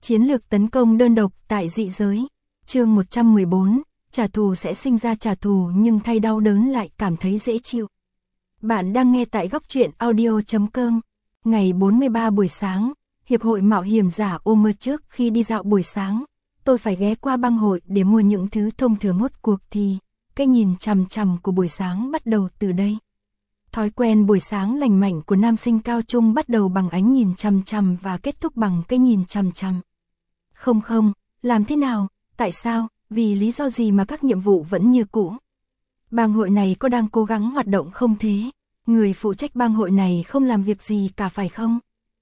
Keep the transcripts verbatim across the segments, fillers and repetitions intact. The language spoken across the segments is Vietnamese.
Chiến lược tấn công đơn độc tại dị giới. Chương một trăm mười bốn, trả thù sẽ sinh ra trả thù nhưng thay đau đớn lại cảm thấy dễ chịu. Bạn đang nghe tại góc truyện audio chấm com. Ngày bốn mươi ba buổi sáng, Hiệp hội Mạo hiểm giả Omer. Trước khi đi dạo buổi sáng, tôi phải ghé qua bang hội để mua những thứ thông thường. Rốt cuộc thì, cái nhìn chằm chằm của buổi sáng bắt đầu từ đây. Thói quen buổi sáng lành mạnh của nam sinh cao trung bắt đầu bằng ánh nhìn chằm chằm và kết thúc bằng cái nhìn chằm chằm. Không không, làm thế nào, tại sao, vì lý do gì mà các nhiệm vụ vẫn như cũ? Bang hội này có đang cố gắng hoạt động không thế? Người phụ trách bang hội này không làm việc gì cả phải không?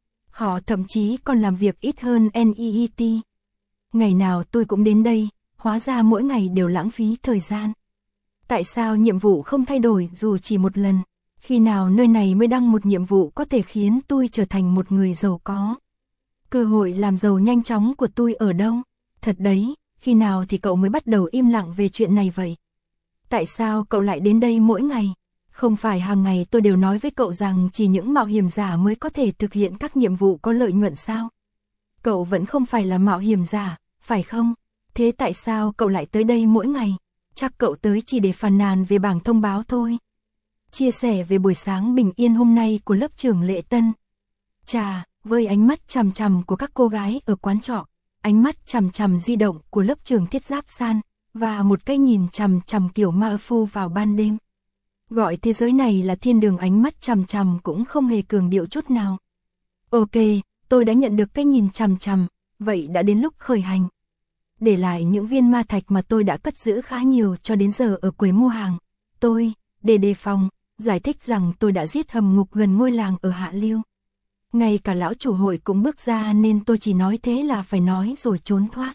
Họ thậm chí còn làm việc ít hơn en e e tê. Ngày nào tôi cũng đến đây, hóa ra mỗi ngày đều lãng phí thời gian. Tại sao nhiệm vụ không thay đổi dù chỉ một lần? Khi nào nơi này mới đăng một nhiệm vụ có thể khiến tôi trở thành một người giàu có? Cơ hội làm giàu nhanh chóng của tôi ở đâu? Thật đấy, khi nào thì cậu mới bắt đầu im lặng về chuyện này vậy? Tại sao cậu lại đến đây mỗi ngày? Không phải hàng ngày tôi đều nói với cậu rằng chỉ những mạo hiểm giả mới có thể thực hiện các nhiệm vụ có lợi nhuận sao? Cậu vẫn không phải là mạo hiểm giả, phải không? Thế tại sao cậu lại tới đây mỗi ngày? Chắc cậu tới chỉ để phàn nàn về bảng thông báo thôi. Chia sẻ về buổi sáng bình yên hôm nay của lớp trưởng Lệ Tân. Chà, với ánh mắt chằm chằm của các cô gái ở quán trọ, ánh mắt chằm chằm di động của lớp trưởng Thiết Giáp San, và một cái nhìn chằm chằm kiểu ma phu vào ban đêm. Gọi thế giới này là thiên đường, ánh mắt chằm chằm cũng không hề cường điệu chút nào. Ok, tôi đã nhận được cái nhìn chằm chằm, vậy đã đến lúc khởi hành. Để lại những viên ma thạch mà tôi đã cất giữ khá nhiều cho đến giờ ở quầy mua hàng, tôi, để đề phòng, giải thích rằng tôi đã giết hầm ngục gần ngôi làng ở Hạ Liêu. Ngay cả lão chủ hội cũng bước ra nên tôi chỉ nói thế là phải nói rồi trốn thoát.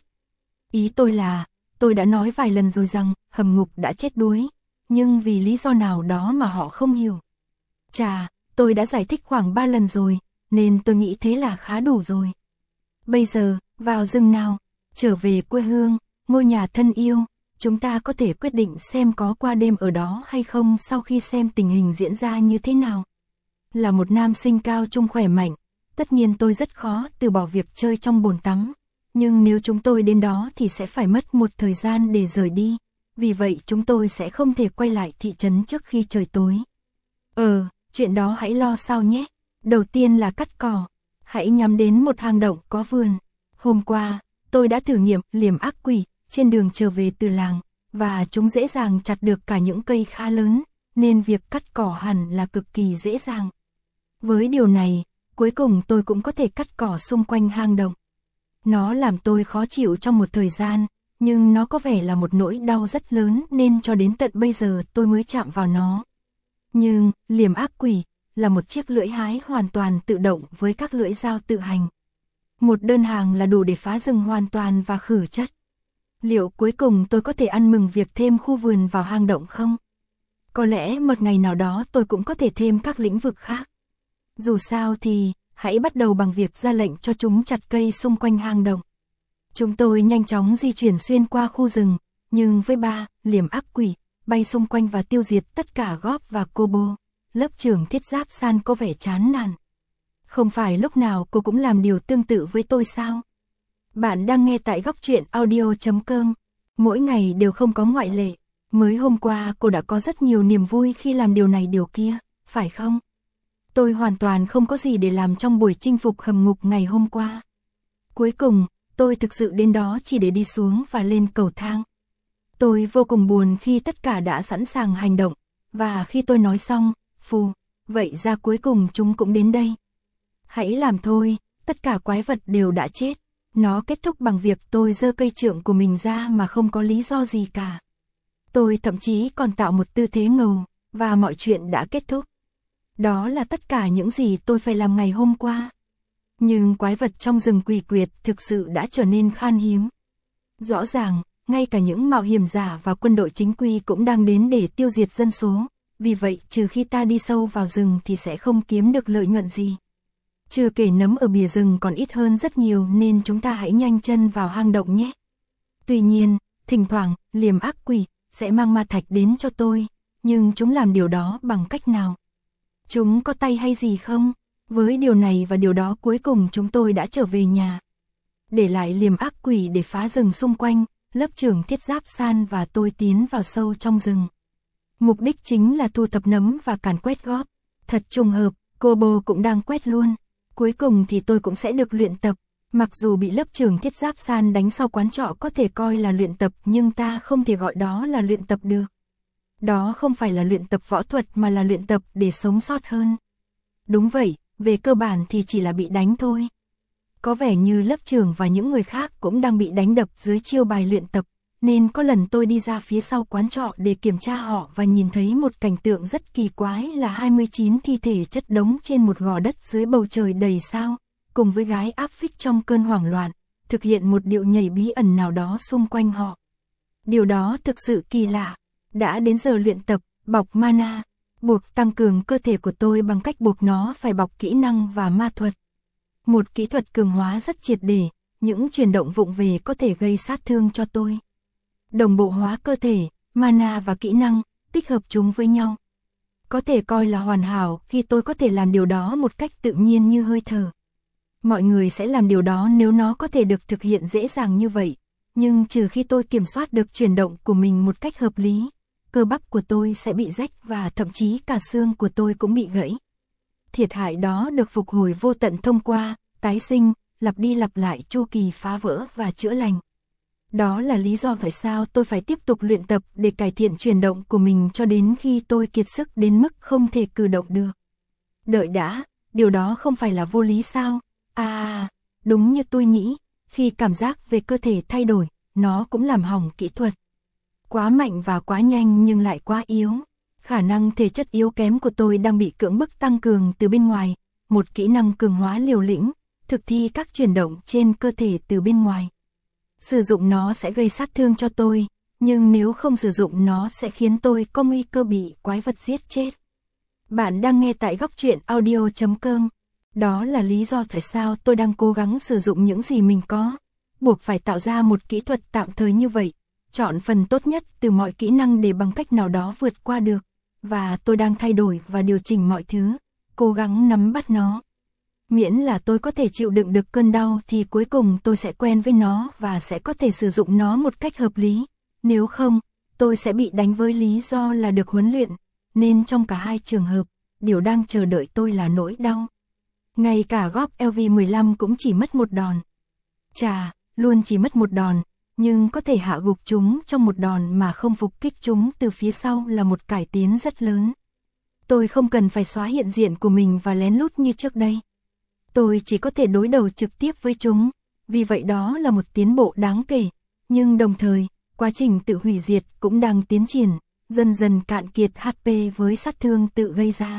Ý tôi là, tôi đã nói vài lần rồi rằng hầm ngục đã chết đuối, nhưng vì lý do nào đó mà họ không hiểu. Chà, tôi đã giải thích khoảng ba lần rồi, nên tôi nghĩ thế là khá đủ rồi. Bây giờ, vào rừng nào, trở về quê hương, ngôi nhà thân yêu, chúng ta có thể quyết định xem có qua đêm ở đó hay không sau khi xem tình hình diễn ra như thế nào. Là một nam sinh cao trung khỏe mạnh, tất nhiên tôi rất khó từ bỏ việc chơi trong bồn tắm, nhưng nếu chúng tôi đến đó thì sẽ phải mất một thời gian để rời đi, vì vậy chúng tôi sẽ không thể quay lại thị trấn trước khi trời tối. Ờ, chuyện đó hãy lo sau nhé. Đầu tiên là cắt cỏ, hãy nhắm đến một hang động có vườn. Hôm qua, tôi đã thử nghiệm liềm ác quỷ trên đường trở về từ làng, và chúng dễ dàng chặt được cả những cây khá lớn, nên việc cắt cỏ hẳn là cực kỳ dễ dàng. Với điều này, cuối cùng tôi cũng có thể cắt cỏ xung quanh hang động. Nó làm tôi khó chịu trong một thời gian, nhưng nó có vẻ là một nỗi đau rất lớn nên cho đến tận bây giờ tôi mới chạm vào nó. Nhưng, liềm ác quỷ là một chiếc lưỡi hái hoàn toàn tự động với các lưỡi dao tự hành. Một đơn hàng là đủ để phá rừng hoàn toàn và khử chất. Liệu cuối cùng tôi có thể ăn mừng việc thêm khu vườn vào hang động không? Có lẽ một ngày nào đó tôi cũng có thể thêm các lĩnh vực khác. Dù sao thì, hãy bắt đầu bằng việc ra lệnh cho chúng chặt cây xung quanh hang động. Chúng tôi nhanh chóng di chuyển xuyên qua khu rừng, nhưng với ba, liềm ác quỷ, bay xung quanh và tiêu diệt tất cả Góp và Kobo, lớp trưởng Thiết Giáp San có vẻ chán nản. Không phải lúc nào cô cũng làm điều tương tự với tôi sao? Bạn đang nghe tại góc truyện audio chấm com. Mỗi ngày đều không có ngoại lệ. Mới hôm qua cô đã có rất nhiều niềm vui khi làm điều này điều kia, phải không? Tôi hoàn toàn không có gì để làm trong buổi chinh phục hầm ngục ngày hôm qua. Cuối cùng, tôi thực sự đến đó chỉ để đi xuống và lên cầu thang. Tôi vô cùng buồn khi tất cả đã sẵn sàng hành động, và khi tôi nói xong, phù, vậy ra cuối cùng chúng cũng đến đây. Hãy làm thôi, tất cả quái vật đều đã chết. Nó kết thúc bằng việc tôi giơ cây trượng của mình ra mà không có lý do gì cả. Tôi thậm chí còn tạo một tư thế ngầu, và mọi chuyện đã kết thúc. Đó là tất cả những gì tôi phải làm ngày hôm qua. Nhưng quái vật trong rừng quỷ quyệt thực sự đã trở nên khan hiếm. Rõ ràng, ngay cả những mạo hiểm giả và quân đội chính quy cũng đang đến để tiêu diệt dân số. Vì vậy, trừ khi ta đi sâu vào rừng thì sẽ không kiếm được lợi nhuận gì. Chưa kể nấm ở bìa rừng còn ít hơn rất nhiều nên chúng ta hãy nhanh chân vào hang động nhé. Tuy nhiên, thỉnh thoảng, liềm ác quỷ sẽ mang ma thạch đến cho tôi, nhưng chúng làm điều đó bằng cách nào? Chúng có tay hay gì không? Với điều này và điều đó cuối cùng chúng tôi đã trở về nhà. để lại liềm ác quỷ để phá rừng xung quanh, lớp trưởng Thiết Giáp San và tôi tiến vào sâu trong rừng. Mục đích chính là thu thập nấm và càn quét góp. Thật trùng hợp, cô bồ cũng đang quét luôn. Cuối cùng thì tôi cũng sẽ được luyện tập. Mặc dù bị lớp trưởng Thiết Giáp San đánh sau quán trọ có thể coi là luyện tập, nhưng ta không thể gọi đó là luyện tập được. Đó không phải là luyện tập võ thuật mà là luyện tập để sống sót hơn. Đúng vậy, về cơ bản thì chỉ là bị đánh thôi. Có vẻ như lớp trưởng và những người khác cũng đang bị đánh đập dưới chiêu bài luyện tập, nên có lần tôi đi ra phía sau quán trọ để kiểm tra họ và nhìn thấy một cảnh tượng rất kỳ quái là hai mươi chín thi thể chất đống trên một gò đất dưới bầu trời đầy sao, cùng với gái áp phích trong cơn hoảng loạn, thực hiện một điệu nhảy bí ẩn nào đó xung quanh họ. Điều đó thực sự kỳ lạ. Đã đến giờ luyện tập, bọc mana, buộc tăng cường cơ thể của tôi bằng cách buộc nó phải bọc kỹ năng và ma thuật. Một kỹ thuật cường hóa rất triệt để, những chuyển động vụng về có thể gây sát thương cho tôi. Đồng bộ hóa cơ thể, mana và kỹ năng, tích hợp chúng với nhau. Có thể coi là hoàn hảo khi tôi có thể làm điều đó một cách tự nhiên như hơi thở. Mọi người sẽ làm điều đó nếu nó có thể được thực hiện dễ dàng như vậy, nhưng trừ khi tôi kiểm soát được chuyển động của mình một cách hợp lý, cơ bắp của tôi sẽ bị rách và thậm chí cả xương của tôi cũng bị gãy. Thiệt hại đó được phục hồi vô tận thông qua tái sinh, lặp đi lặp lại chu kỳ phá vỡ và chữa lành. Đó là lý do tại sao tôi phải tiếp tục luyện tập để cải thiện chuyển động của mình cho đến khi tôi kiệt sức đến mức không thể cử động được. Đợi đã, điều đó không phải là vô lý sao? À, đúng như tôi nghĩ, khi cảm giác về cơ thể thay đổi, nó cũng làm hỏng kỹ thuật. Quá mạnh và quá nhanh nhưng lại quá yếu. Khả năng thể chất yếu kém của tôi đang bị cưỡng bức tăng cường từ bên ngoài, một kỹ năng cường hóa liều lĩnh, thực thi các chuyển động trên cơ thể từ bên ngoài. Sử dụng nó sẽ gây sát thương cho tôi, nhưng nếu không sử dụng nó sẽ khiến tôi có nguy cơ bị quái vật giết chết. Bạn đang nghe tại góc truyện audio chấm com. Đó là lý do tại sao tôi đang cố gắng sử dụng những gì mình có, buộc phải tạo ra một kỹ thuật tạm thời như vậy, chọn phần tốt nhất từ mọi kỹ năng để bằng cách nào đó vượt qua được, và tôi đang thay đổi và điều chỉnh mọi thứ, cố gắng nắm bắt nó. Miễn là tôi có thể chịu đựng được cơn đau thì cuối cùng tôi sẽ quen với nó và sẽ có thể sử dụng nó một cách hợp lý, nếu không, tôi sẽ bị đánh với lý do là được huấn luyện, nên trong cả hai trường hợp, điều đang chờ đợi tôi là nỗi đau. Ngay cả góp L V mười lăm cũng chỉ mất một đòn. Chà, luôn chỉ mất một đòn, nhưng có thể hạ gục chúng trong một đòn mà không phục kích chúng từ phía sau là một cải tiến rất lớn. Tôi không cần phải xóa hiện diện của mình và lén lút như trước đây. Tôi chỉ có thể đối đầu trực tiếp với chúng, vì vậy đó là một tiến bộ đáng kể, nhưng đồng thời, quá trình tự hủy diệt cũng đang tiến triển, dần dần cạn kiệt H P với sát thương tự gây ra.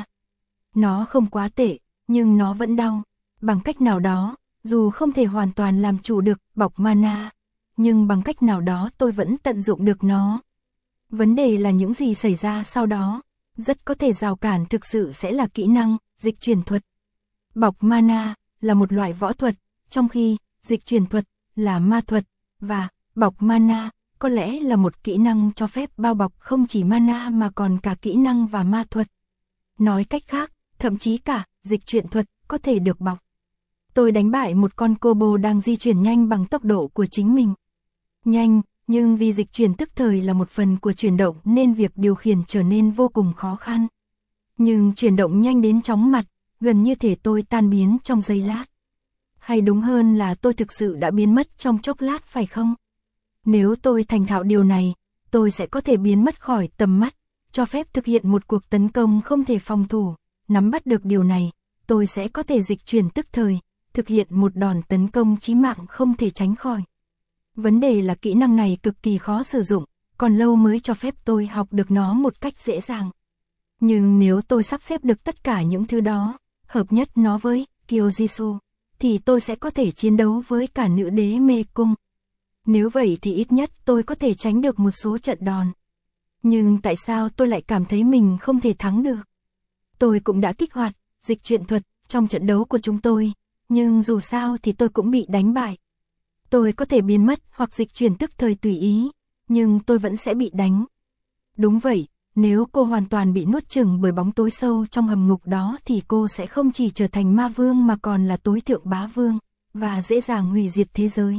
Nó không quá tệ, nhưng nó vẫn đau, bằng cách nào đó, dù không thể hoàn toàn làm chủ được bọc mana, nhưng bằng cách nào đó tôi vẫn tận dụng được nó. Vấn đề là những gì xảy ra sau đó, rất có thể rào cản thực sự sẽ là kỹ năng, dịch chuyển thuật. Bọc mana là một loại võ thuật, trong khi dịch chuyển thuật là ma thuật, và bọc mana có lẽ là một kỹ năng cho phép bao bọc không chỉ mana mà còn cả kỹ năng và ma thuật. Nói cách khác, thậm chí cả dịch chuyển thuật có thể được bọc. Tôi đánh bại một con Kobo đang di chuyển nhanh bằng tốc độ của chính mình. Nhanh, nhưng vì dịch chuyển tức thời là một phần của chuyển động nên việc điều khiển trở nên vô cùng khó khăn. Nhưng chuyển động nhanh đến chóng mặt, gần như thể tôi tan biến trong giây lát. Hay đúng hơn là tôi thực sự đã biến mất trong chốc lát phải không? Nếu tôi thành thạo điều này, tôi sẽ có thể biến mất khỏi tầm mắt, cho phép thực hiện một cuộc tấn công không thể phòng thủ. Nắm bắt được điều này, tôi sẽ có thể dịch chuyển tức thời, thực hiện một đòn tấn công chí mạng không thể tránh khỏi. Vấn đề là kỹ năng này cực kỳ khó sử dụng, còn lâu mới cho phép tôi học được nó một cách dễ dàng. Nhưng nếu tôi sắp xếp được tất cả những thứ đó, hợp nhất nó với Kyojitsu, thì tôi sẽ có thể chiến đấu với cả nữ đế mê cung. Nếu vậy thì ít nhất tôi có thể tránh được một số trận đòn. Nhưng tại sao tôi lại cảm thấy mình không thể thắng được? Tôi cũng đã kích hoạt dịch chuyển thuật trong trận đấu của chúng tôi, nhưng dù sao thì tôi cũng bị đánh bại. Tôi có thể biến mất hoặc dịch chuyển tức thời tùy ý, nhưng tôi vẫn sẽ bị đánh. Đúng vậy, nếu cô hoàn toàn bị nuốt chửng bởi bóng tối sâu trong hầm ngục đó thì cô sẽ không chỉ trở thành ma vương mà còn là tối thượng bá vương, và dễ dàng hủy diệt thế giới.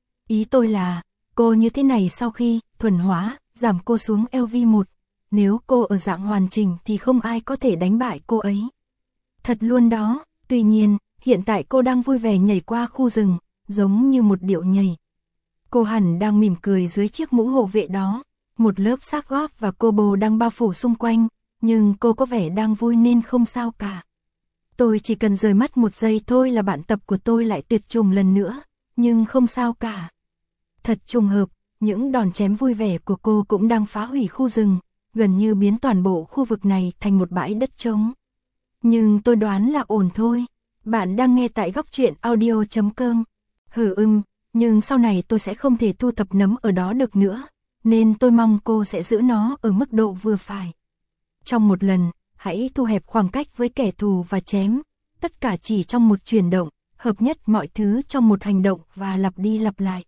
Ý tôi là, cô như thế này sau khi thuần hóa, giảm cô xuống L V một, nếu cô ở dạng hoàn chỉnh thì không ai có thể đánh bại cô ấy. Thật luôn đó, tuy nhiên, hiện tại cô đang vui vẻ nhảy qua khu rừng, giống như một điệu nhảy. Cô hẳn đang mỉm cười dưới chiếc mũ hộ vệ đó, một lớp xác góp và cô bồ đang bao phủ xung quanh, nhưng cô có vẻ đang vui nên không sao cả. Tôi chỉ cần rời mắt một giây thôi là bạn tập của tôi lại tuyệt chủng lần nữa, nhưng không sao cả. Thật trùng hợp, những đòn chém vui vẻ của cô cũng đang phá hủy khu rừng, gần như biến toàn bộ khu vực này thành một bãi đất trống. Nhưng tôi đoán là ổn thôi. Bạn đang nghe tại góc truyện audio chấm com. Hừ ưm, nhưng sau này tôi sẽ không thể thu thập nấm ở đó được nữa, nên tôi mong cô sẽ giữ nó ở mức độ vừa phải. Trong một lần, hãy thu hẹp khoảng cách với kẻ thù và chém, tất cả chỉ trong một chuyển động, hợp nhất mọi thứ trong một hành động và lặp đi lặp lại.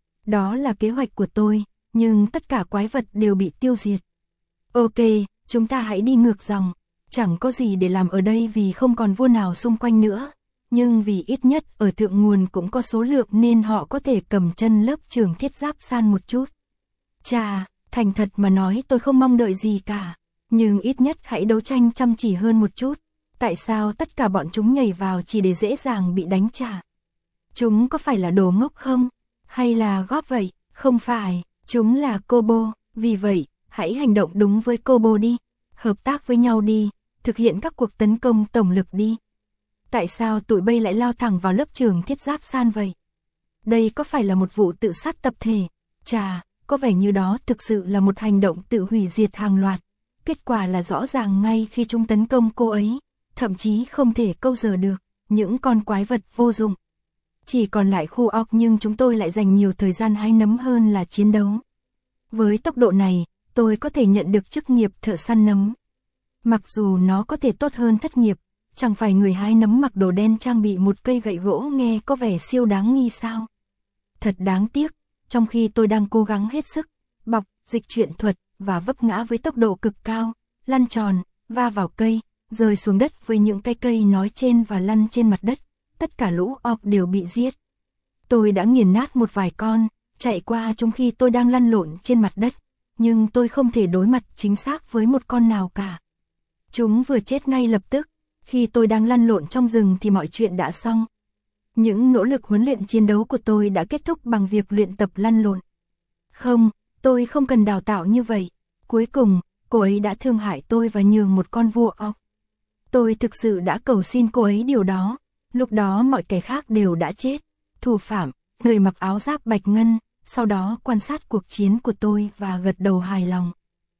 Đó là kế hoạch của tôi, nhưng tất cả quái vật đều bị tiêu diệt. Ok, chúng ta hãy đi ngược dòng. Chẳng có gì để làm ở đây vì không còn vua nào xung quanh nữa, nhưng vì ít nhất ở thượng nguồn cũng có số lượng nên họ có thể cầm chân lớp trường thiết giáp san một chút. Chà, thành thật mà nói tôi không mong đợi gì cả, nhưng ít nhất hãy đấu tranh chăm chỉ hơn một chút. Tại sao tất cả bọn chúng nhảy vào chỉ để dễ dàng bị đánh trả? Chúng có phải là đồ ngốc không? Hay là góp vậy? Không phải, chúng là Kobo, vì vậy, hãy hành động đúng với Kobo đi, hợp tác với nhau đi, thực hiện các cuộc tấn công tổng lực đi. Tại sao tụi bay lại lao thẳng vào lớp trường thiết giáp san vậy? Đây có phải là một vụ tự sát tập thể? Chà, có vẻ như đó thực sự là một hành động tự hủy diệt hàng loạt. Kết quả là rõ ràng ngay khi chúng tấn công cô ấy, thậm chí không thể câu giờ được, những con quái vật vô dụng. Chỉ còn lại khu óc nhưng chúng tôi lại dành nhiều thời gian hái nấm hơn là chiến đấu. Với tốc độ này, tôi có thể nhận được chức nghiệp thợ săn nấm. Mặc dù nó có thể tốt hơn thất nghiệp, chẳng phải người hái nấm mặc đồ đen trang bị một cây gậy gỗ nghe có vẻ siêu đáng nghi sao? Thật đáng tiếc, trong khi tôi đang cố gắng hết sức, bọc, dịch chuyển thuật và vấp ngã với tốc độ cực cao, lăn tròn, va vào cây, rơi xuống đất với những cây cây nói trên và lăn trên mặt đất, tất cả lũ orc đều bị giết. Tôi đã nghiền nát một vài con, chạy qua trong khi tôi đang lăn lộn trên mặt đất, nhưng tôi không thể đối mặt chính xác với một con nào cả. Chúng vừa chết ngay lập tức, khi tôi đang lăn lộn trong rừng thì mọi chuyện đã xong. Những nỗ lực huấn luyện chiến đấu của tôi đã kết thúc bằng việc luyện tập lăn lộn. Không, tôi không cần đào tạo như vậy. Cuối cùng, cô ấy đã thương hại tôi và nhường một con vua orc. Tôi thực sự đã cầu xin cô ấy điều đó. Lúc đó mọi kẻ khác đều đã chết. Thủ phạm, người mặc áo giáp bạch ngân, sau đó quan sát cuộc chiến của tôi và gật đầu hài lòng.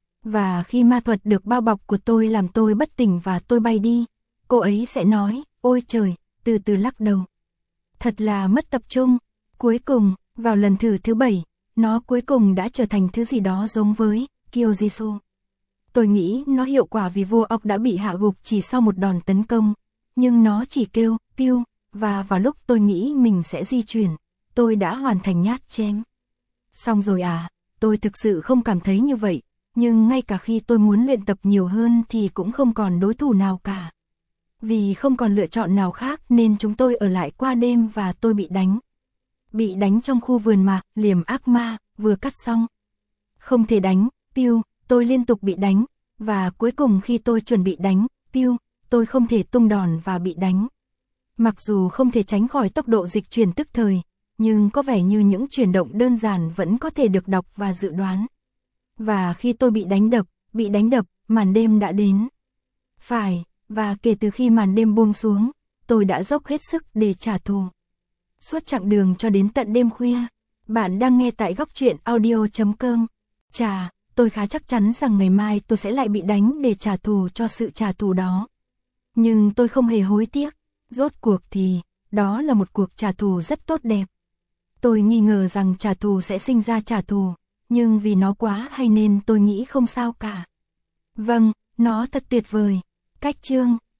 Và khi ma thuật được bao bọc của tôi làm tôi bất tỉnh và tôi bay đi, cô ấy sẽ nói, ôi trời, từ từ lắc đầu. Thật là mất tập trung. Cuối cùng, vào lần thử thứ bảy, nó cuối cùng đã trở thành thứ gì đó giống với Kyojitsu. Tôi nghĩ nó hiệu quả vì vua ốc đã bị hạ gục chỉ sau một đòn tấn công, nhưng nó chỉ kêu, piu, và vào lúc tôi nghĩ mình sẽ di chuyển, tôi đã hoàn thành nhát chém. Xong rồi à, tôi thực sự không cảm thấy như vậy, nhưng ngay cả khi tôi muốn luyện tập nhiều hơn thì cũng không còn đối thủ nào cả. Vì không còn lựa chọn nào khác nên chúng tôi ở lại qua đêm và tôi bị đánh. Bị đánh trong khu vườn mà, liềm ác ma, vừa cắt xong. Không thể đánh, piu, tôi liên tục bị đánh, và cuối cùng khi tôi chuẩn bị đánh, piu, tôi không thể tung đòn và bị đánh. Mặc dù không thể tránh khỏi tốc độ dịch chuyển tức thời, nhưng có vẻ như những chuyển động đơn giản vẫn có thể được đọc và dự đoán. Và khi tôi bị đánh đập, bị đánh đập, màn đêm đã đến. Phải, và kể từ khi màn đêm buông xuống, tôi đã dốc hết sức để trả thù. Suốt chặng đường cho đến tận đêm khuya, bạn đang nghe tại góc truyện audio chấm com. Chà, tôi khá chắc chắn rằng ngày mai tôi sẽ lại bị đánh để trả thù cho sự trả thù đó. Nhưng tôi không hề hối tiếc, rốt cuộc thì, đó là một cuộc trả thù rất tốt đẹp. Tôi nghi ngờ rằng trả thù sẽ sinh ra trả thù, nhưng vì nó quá hay nên tôi nghĩ không sao cả. Vâng, nó thật tuyệt vời. Cách chương